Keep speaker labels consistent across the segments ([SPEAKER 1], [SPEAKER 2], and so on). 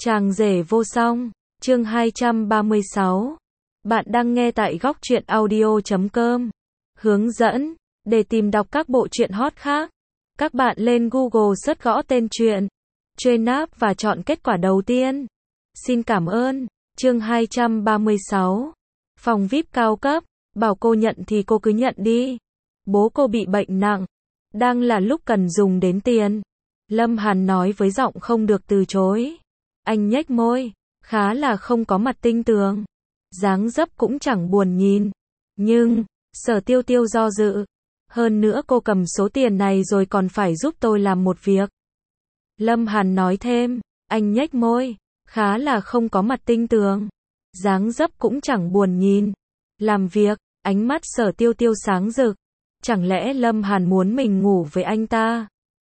[SPEAKER 1] Chàng rể vô song, chương 236. Bạn đang nghe tại góc truyện audio.com. Hướng dẫn, để tìm đọc các bộ truyện hot khác, các bạn lên Google search gõ tên truyện, truy nạp và chọn kết quả đầu tiên. Xin cảm ơn. Chương 236. Phòng VIP cao cấp, bảo cô nhận thì cô cứ nhận đi. Bố cô bị bệnh nặng, đang là lúc cần dùng đến tiền. Lâm Hàn nói với giọng không được từ chối. Anh nhếch môi, khá là không có mặt tinh tường. Dáng dấp cũng chẳng buồn nhìn. Nhưng, Sở Tiêu Tiêu do dự. Hơn nữa cô cầm số tiền này rồi còn phải giúp tôi làm một việc. Lâm Hàn nói thêm, anh nhếch môi, khá là không có mặt tinh tường. Dáng dấp cũng chẳng buồn nhìn. Làm việc, ánh mắt Sở Tiêu Tiêu sáng rực. Chẳng lẽ Lâm Hàn muốn mình ngủ với anh ta?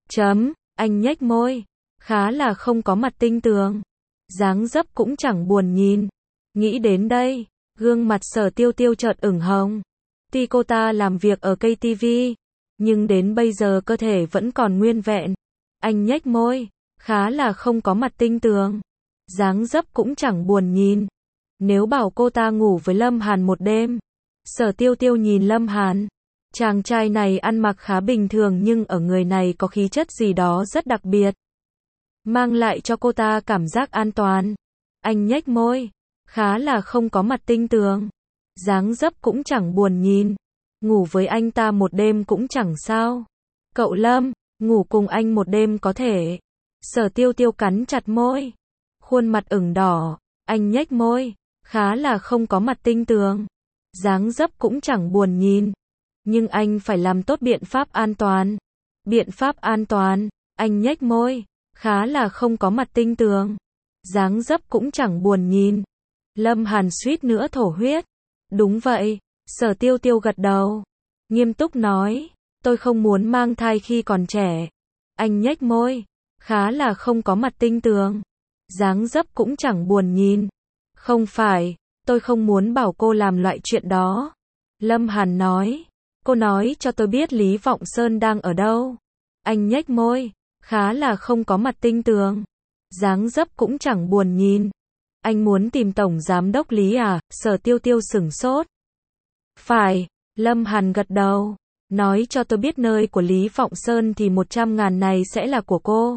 [SPEAKER 1] Anh nhếch môi, khá là không có mặt tinh tường. Dáng dấp cũng chẳng buồn nhìn. Nghĩ đến đây, gương mặt Sở Tiêu Tiêu chợt ửng hồng. Tuy cô ta làm việc ở KTV, nhưng đến bây giờ cơ thể vẫn còn nguyên vẹn. Anh nhếch môi, khá là không có mặt tinh tường. Dáng dấp cũng chẳng buồn nhìn. Nếu bảo cô ta ngủ với Lâm Hàn một đêm. Sở Tiêu Tiêu nhìn Lâm Hàn. Chàng trai này ăn mặc khá bình thường nhưng ở người này có khí chất gì đó rất đặc biệt. Mang lại cho cô ta cảm giác an toàn. Anh nhếch môi, khá là không có mặt tinh tường. Dáng dấp cũng chẳng buồn nhìn. Ngủ với anh ta một đêm cũng chẳng sao. Cậu Lâm, ngủ cùng anh một đêm có thể. Sở Tiêu Tiêu cắn chặt môi. Khuôn mặt ửng đỏ. Anh nhếch môi, khá là không có mặt tinh tường. Dáng dấp cũng chẳng buồn nhìn. Nhưng anh phải làm tốt biện pháp an toàn. Biện pháp an toàn, anh nhếch môi, khá là không có mặt tinh tường. Dáng dấp cũng chẳng buồn nhìn. Lâm Hàn suýt nữa thổ huyết. Đúng vậy, Sở Tiêu Tiêu gật đầu. Nghiêm túc nói, tôi không muốn mang thai khi còn trẻ. Anh nhếch môi, khá là không có mặt tinh tường. Dáng dấp cũng chẳng buồn nhìn. Không phải, tôi không muốn bảo cô làm loại chuyện đó. Lâm Hàn nói. Cô nói cho tôi biết Lý Vọng Sơn đang ở đâu. Anh nhếch môi, khá là không có mặt tinh tường. Dáng dấp cũng chẳng buồn nhìn. Anh muốn tìm Tổng Giám đốc Lý à? Sở Tiêu Tiêu sửng sốt. Phải, Lâm Hàn gật đầu. Nói cho tôi biết nơi của Lý Vọng Sơn thì 100.000 này sẽ là của cô.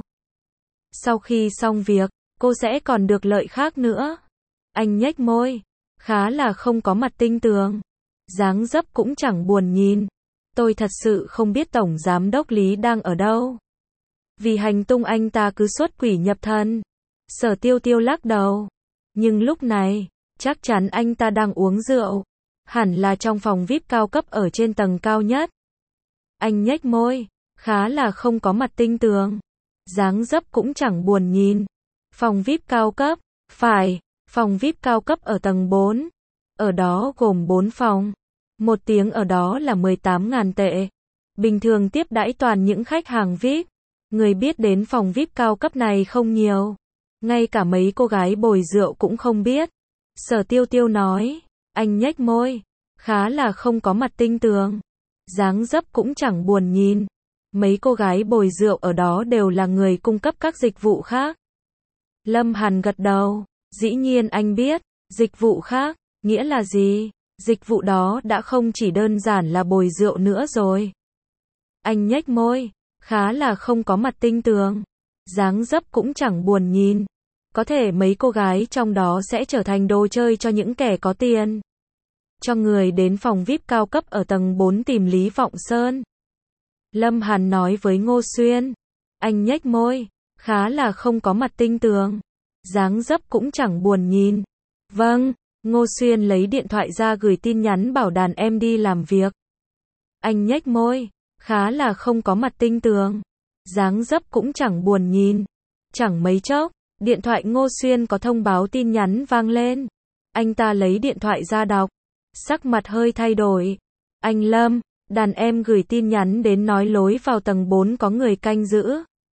[SPEAKER 1] Sau khi xong việc, cô sẽ còn được lợi khác nữa. Anh nhếch môi, khá là không có mặt tinh tường. Dáng dấp cũng chẳng buồn nhìn. Tôi thật sự không biết Tổng Giám đốc Lý đang ở đâu. Vì hành tung anh ta cứ xuất quỷ nhập thần. Sở Tiêu Tiêu lắc đầu. Nhưng lúc này, chắc chắn anh ta đang uống rượu. Hẳn là trong phòng VIP cao cấp ở trên tầng cao nhất. Anh nhếch môi, khá là không có mặt tinh tường. Dáng dấp cũng chẳng buồn nhìn. Phòng VIP cao cấp, phải, phòng VIP cao cấp ở tầng 4. Ở đó gồm 4 phòng. Một tiếng ở đó là 18.000 tệ. Bình thường tiếp đãi toàn những khách hàng VIP. Người biết đến phòng VIP cao cấp này không nhiều. Ngay cả mấy cô gái bồi rượu cũng không biết. Sở Tiêu Tiêu nói. Anh nhếch môi, khá là không có mặt tinh tường. Dáng dấp cũng chẳng buồn nhìn. Mấy cô gái bồi rượu ở đó đều là người cung cấp các dịch vụ khác. Lâm Hàn gật đầu. Dĩ nhiên anh biết. Dịch vụ khác, nghĩa là gì? Dịch vụ đó đã không chỉ đơn giản là bồi rượu nữa rồi. Anh nhếch môi, khá là không có mặt tinh tường. Dáng dấp cũng chẳng buồn nhìn. Có thể mấy cô gái trong đó sẽ trở thành đồ chơi cho những kẻ có tiền. Cho người đến phòng VIP cao cấp ở tầng 4 tìm Lý Vọng Sơn. Lâm Hàn nói với Ngô Xuyên. Anh nhếch môi, khá là không có mặt tinh tường. Dáng dấp cũng chẳng buồn nhìn. Vâng. Ngô Xuyên lấy điện thoại ra gửi tin nhắn bảo đàn em đi làm việc. Anh nhếch môi, khá là không có mặt tinh tường. Dáng dấp cũng chẳng buồn nhìn. Chẳng mấy chốc, điện thoại Ngô Xuyên có thông báo tin nhắn vang lên. Anh ta lấy điện thoại ra đọc. Sắc mặt hơi thay đổi. Anh Lâm, đàn em gửi tin nhắn đến nói lối vào tầng 4 có người canh giữ.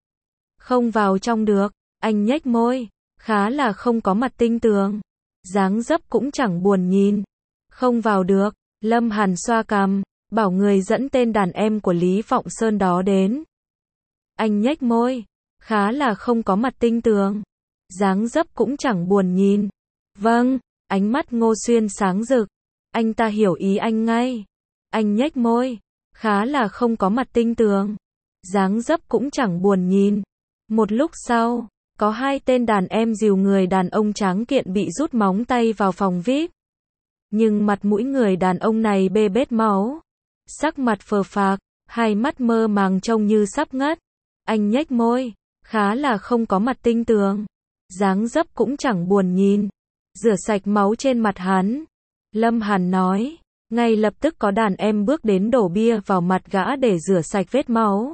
[SPEAKER 1] Không vào trong được. Anh nhếch môi, khá là không có mặt tinh tường. Dáng dấp cũng chẳng buồn nhìn. Không vào được. Lâm Hàn xoa cằm, bảo người dẫn tên đàn em của Lý Vọng Sơn đó đến. Anh nhếch môi, khá là không có mặt tinh tường. dáng dấp cũng chẳng buồn nhìn. Vâng, ánh mắt Ngô Xuyên sáng rực. Anh ta hiểu ý anh ngay. Anh nhếch môi, khá là không có mặt tinh tường. Dáng dấp cũng chẳng buồn nhìn. Một lúc sau, có hai tên đàn em dìu người đàn ông tráng kiện bị rút móng tay vào phòng VIP. Nhưng mặt mũi người đàn ông này bê bết máu. Sắc mặt phờ phạc, hai mắt mơ màng trông như sắp ngất. Anh nhếch môi, khá là không có mặt tinh tường. Dáng dấp cũng chẳng buồn nhìn. Rửa sạch máu trên mặt hắn. Lâm Hàn nói. Ngay lập tức có đàn em bước đến đổ bia vào mặt gã để rửa sạch vết máu.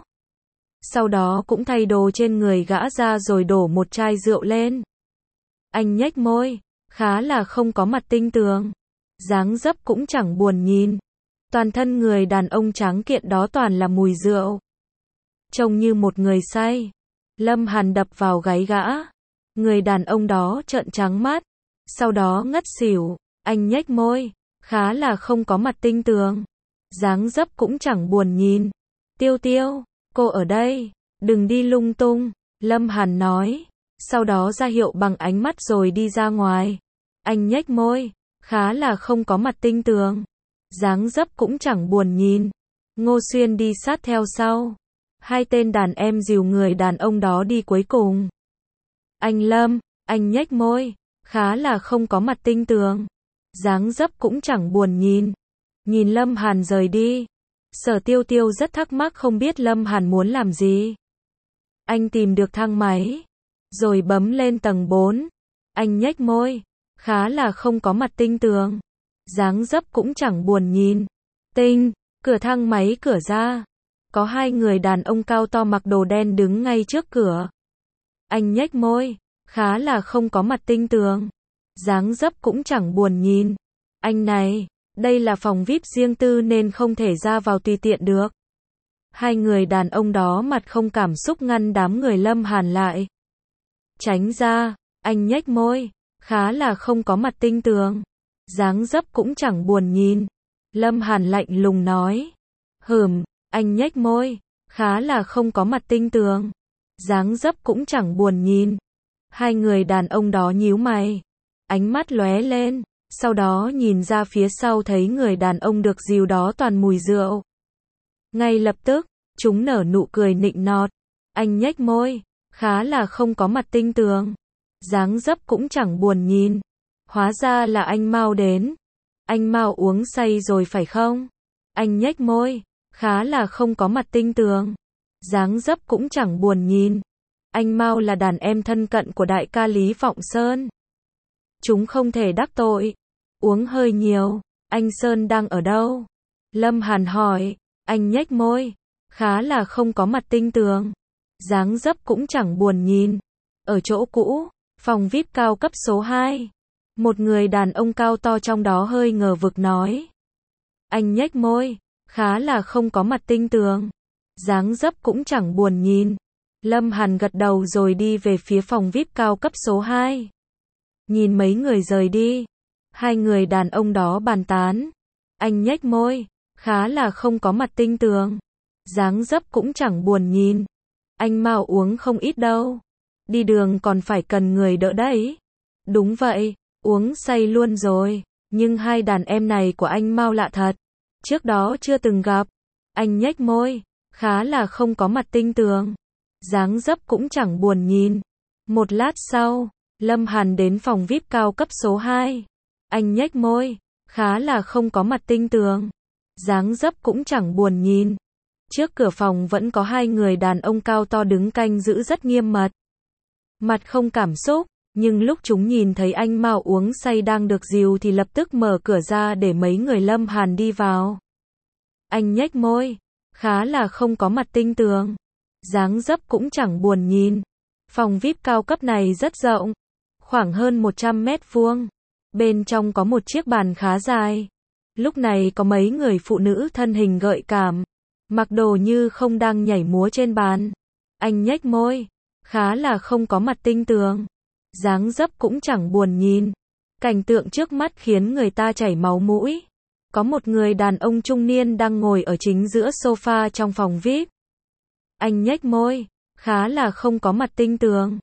[SPEAKER 1] Sau đó cũng thay đồ trên người gã ra rồi đổ một chai rượu lên. Anh nhếch môi, khá là không có mặt tinh tường. Dáng dấp cũng chẳng buồn nhìn. Toàn thân người đàn ông tráng kiện đó toàn là mùi rượu. Trông như một người say. Lâm Hàn đập vào gáy gã. Người đàn ông đó trợn trắng mắt. Sau đó ngất xỉu. Anh nhếch môi, khá là không có mặt tinh tường. Dáng dấp cũng chẳng buồn nhìn. Tiêu Tiêu, cô ở đây, đừng đi lung tung. Lâm Hàn nói. Sau đó ra hiệu bằng ánh mắt rồi đi ra ngoài. Anh nhếch môi, khá là không có mặt tinh tường. Dáng dấp cũng chẳng buồn nhìn. Ngô Xuyên đi sát theo sau. Hai tên đàn em dìu người đàn ông đó đi cuối cùng. Anh Lâm, anh nhếch môi, khá là không có mặt tinh tường. Dáng dấp cũng chẳng buồn nhìn. Nhìn Lâm Hàn rời đi. Sở Tiêu Tiêu rất thắc mắc không biết Lâm Hàn muốn làm gì. Anh tìm được thang máy. Rồi bấm lên tầng 4. Anh nhếch môi. Khá là không có mặt tinh tường. Dáng dấp cũng chẳng buồn nhìn. Tinh, cửa thang máy cửa ra. Có hai người đàn ông cao to mặc đồ đen đứng ngay trước cửa. Anh nhếch môi. Khá là không có mặt tinh tường. Dáng dấp cũng chẳng buồn nhìn. Anh này, đây là phòng VIP riêng tư nên không thể ra vào tùy tiện được. Hai người đàn ông đó mặt không cảm xúc ngăn đám người Lâm Hàn lại. Tránh ra, anh nhếch môi, khá là không có mặt tinh tường. Dáng dấp cũng chẳng buồn nhìn. Lâm Hàn lạnh lùng nói. Anh nhếch môi, khá là không có mặt tinh tường. Dáng dấp cũng chẳng buồn nhìn. Hai người đàn ông đó nhíu mày. Ánh mắt lóe lên, sau đó nhìn ra phía sau thấy người đàn ông được dìu đó toàn mùi rượu. Ngay lập tức, chúng nở nụ cười nịnh nọt. Anh nhếch môi, khá là không có mặt tinh tường. Dáng dấp cũng chẳng buồn nhìn. Hóa ra là anh Mao đến. Anh Mao uống say rồi phải không? Anh nhếch môi, khá là không có mặt tinh tường. Dáng dấp cũng chẳng buồn nhìn. Anh Mao là đàn em thân cận của đại ca Lý Vọng Sơn. Chúng không thể đắc tội. Uống hơi nhiều. Anh Sơn đang ở đâu? Lâm Hàn hỏi. Anh nhếch môi, khá là không có mặt tinh tường. Dáng dấp cũng chẳng buồn nhìn. Ở chỗ cũ, phòng VIP cao cấp số 2. Một người đàn ông cao to trong đó hơi ngờ vực nói. Anh nhếch môi, khá là không có mặt tinh tường. Dáng dấp cũng chẳng buồn nhìn. Lâm Hàn gật đầu rồi đi về phía phòng VIP cao cấp số 2. Nhìn mấy người rời đi. Hai người đàn ông đó bàn tán. Anh nhếch môi, khá là không có mặt tinh tường. Dáng dấp cũng chẳng buồn nhìn. Anh Mao uống không ít đâu. Đi đường còn phải cần người đỡ đấy. Đúng vậy, uống say luôn rồi. Nhưng hai đàn em này của anh Mao lạ thật. Trước đó chưa từng gặp. Anh nhếch môi, khá là không có mặt tinh tường. Dáng dấp cũng chẳng buồn nhìn. Một lát sau, Lâm Hàn đến phòng VIP cao cấp số 2. Anh nhếch môi, khá là không có mặt tinh tường. Dáng dấp cũng chẳng buồn nhìn. Trước cửa phòng vẫn có hai người đàn ông cao to đứng canh giữ rất nghiêm mật. Mặt không cảm xúc, nhưng lúc chúng nhìn thấy anh Mao uống say đang được dìu thì lập tức mở cửa ra để mấy người Lâm Hàn đi vào. Anh nhếch môi, khá là không có mặt tinh tường. Dáng dấp cũng chẳng buồn nhìn. Phòng VIP cao cấp này rất rộng, khoảng hơn 100 mét vuông. Bên trong có một chiếc bàn khá dài. Lúc này có mấy người phụ nữ thân hình gợi cảm, mặc đồ như không đang nhảy múa trên bàn. Anh nhếch môi, khá là không có mặt tinh tường. Dáng dấp cũng chẳng buồn nhìn. Cảnh tượng trước mắt khiến người ta chảy máu mũi. Có một người đàn ông trung niên đang ngồi ở chính giữa sofa trong phòng VIP. Anh nhếch môi, khá là không có mặt tinh tường.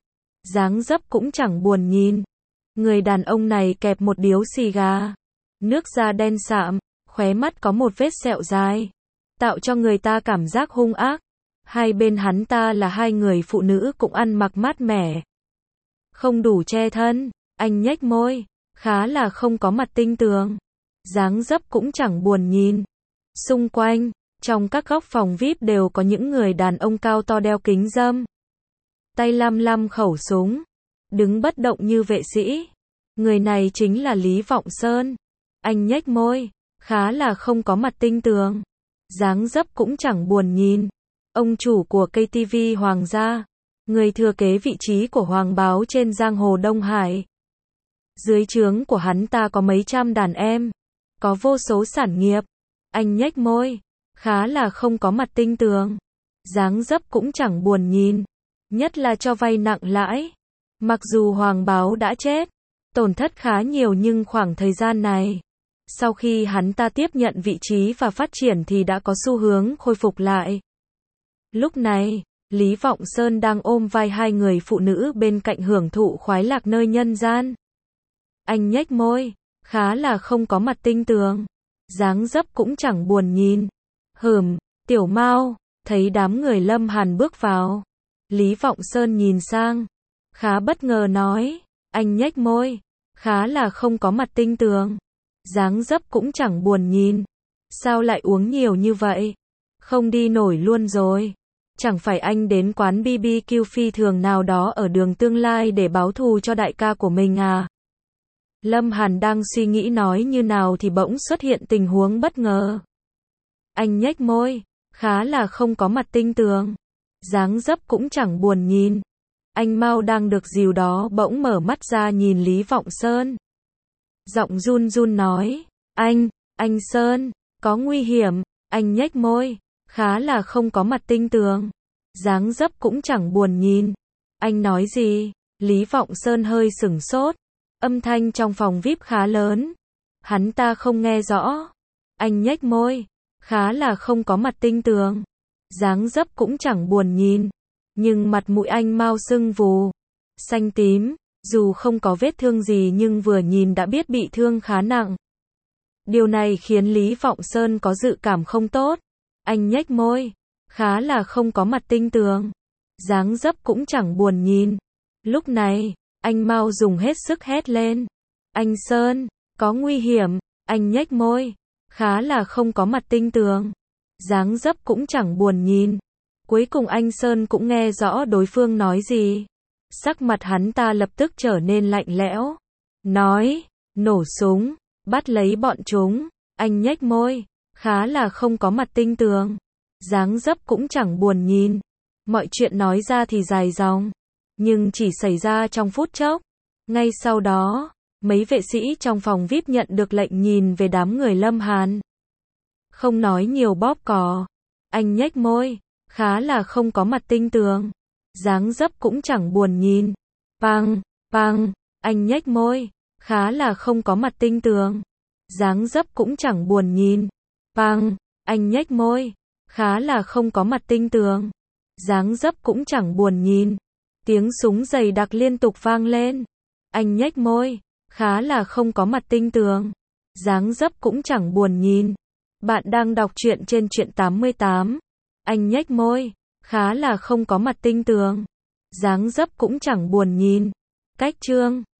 [SPEAKER 1] dáng dấp cũng chẳng buồn nhìn. Người đàn ông này kẹp một điếu xì gà. Nước da đen sạm, khóe mắt có một vết sẹo dài, tạo cho người ta cảm giác hung ác. Hai bên hắn ta là hai người phụ nữ cũng ăn mặc mát mẻ, không đủ che thân. Anh nhếch môi, khá là không có mặt tinh tường, dáng dấp cũng chẳng buồn nhìn. Xung quanh, trong các góc phòng VIP đều có những người đàn ông cao to đeo kính râm, tay lăm lăm khẩu súng, đứng bất động như vệ sĩ. Người này chính là Lý Vọng Sơn. Anh nhếch môi, khá là không có mặt tinh tường, dáng dấp cũng chẳng buồn nhìn. Ông chủ của KTV Hoàng gia, người thừa kế vị trí của Hoàng báo trên giang hồ Đông Hải. Dưới trướng của hắn ta có mấy trăm đàn em, có vô số sản nghiệp. Anh nhếch môi, khá là không có mặt tinh tường, dáng dấp cũng chẳng buồn nhìn, nhất là cho vay nặng lãi. Mặc dù Hoàng báo đã chết, tổn thất khá nhiều, nhưng khoảng thời gian này, sau khi hắn ta tiếp nhận vị trí và phát triển thì đã có xu hướng khôi phục lại. Lúc này, Lý Vọng Sơn đang ôm vai hai người phụ nữ bên cạnh hưởng thụ khoái lạc nơi nhân gian. Anh nhếch môi, khá là không có mặt tinh tường, dáng dấp cũng chẳng buồn nhìn. Tiểu Mao, thấy đám người Lâm Hàn bước vào, Lý Vọng Sơn nhìn sang, khá bất ngờ nói, anh nhếch môi, khá là không có mặt tinh tường, dáng dấp cũng chẳng buồn nhìn. Sao lại uống nhiều như vậy? Không đi nổi luôn rồi. Chẳng phải anh đến quán BBQ phi thường nào đó ở đường Tương Lai để báo thù cho đại ca của mình à? Lâm Hàn đang suy nghĩ nói như nào thì bỗng xuất hiện tình huống bất ngờ. Anh nhếch môi, khá là không có mặt tinh tường, dáng dấp cũng chẳng buồn nhìn. Anh Mao đang được dìu đó bỗng mở mắt ra nhìn Lý Vọng Sơn. Giọng run run nói, anh Sơn, có nguy hiểm. Anh nhếch môi, khá là không có mặt tinh tường, dáng dấp cũng chẳng buồn nhìn. Anh nói gì? Lý Vọng Sơn hơi sửng sốt. Âm thanh trong phòng VIP khá lớn, hắn ta không nghe rõ. Anh nhếch môi, khá là không có mặt tinh tường, dáng dấp cũng chẳng buồn nhìn. Nhưng mặt mũi anh Mao sưng vù, xanh tím, dù không có vết thương gì nhưng vừa nhìn đã biết bị thương khá nặng. Điều này khiến Lý Vọng Sơn có dự cảm không tốt. Anh nhếch môi, khá là không có mặt tinh tường, dáng dấp cũng chẳng buồn nhìn. Lúc này, anh Mao dùng hết sức hét lên. Anh Sơn, có nguy hiểm. Anh nhếch môi, khá là không có mặt tinh tường, dáng dấp cũng chẳng buồn nhìn. Cuối cùng anh Sơn cũng nghe rõ đối phương nói gì. Sắc mặt hắn ta lập tức trở nên lạnh lẽo. Nói, nổ súng, bắt lấy bọn chúng. Anh nhếch môi, khá là không có mặt tinh tường, dáng dấp cũng chẳng buồn nhìn. Mọi chuyện nói ra thì dài dòng, nhưng chỉ xảy ra trong phút chốc. Ngay sau đó, mấy vệ sĩ trong phòng VIP nhận được lệnh nhìn về đám người Lâm Hàn. Không nói nhiều bóp cò. Anh nhếch môi, khá là không có mặt tinh tường, dáng dấp cũng chẳng buồn nhìn. Pang, anh nhếch môi, khá là không có mặt tinh tường, dáng dấp cũng chẳng buồn nhìn. Pang, anh nhếch môi, khá là không có mặt tinh tường, dáng dấp cũng chẳng buồn nhìn. Tiếng súng dày đặc liên tục vang lên. Anh nhếch môi, khá là không có mặt tinh tường, dáng dấp cũng chẳng buồn nhìn. Bạn đang đọc truyện trên Truyện 88. Anh nhếch môi, khá là không có mặt tinh tường, dáng dấp cũng chẳng buồn nhìn. Cách chương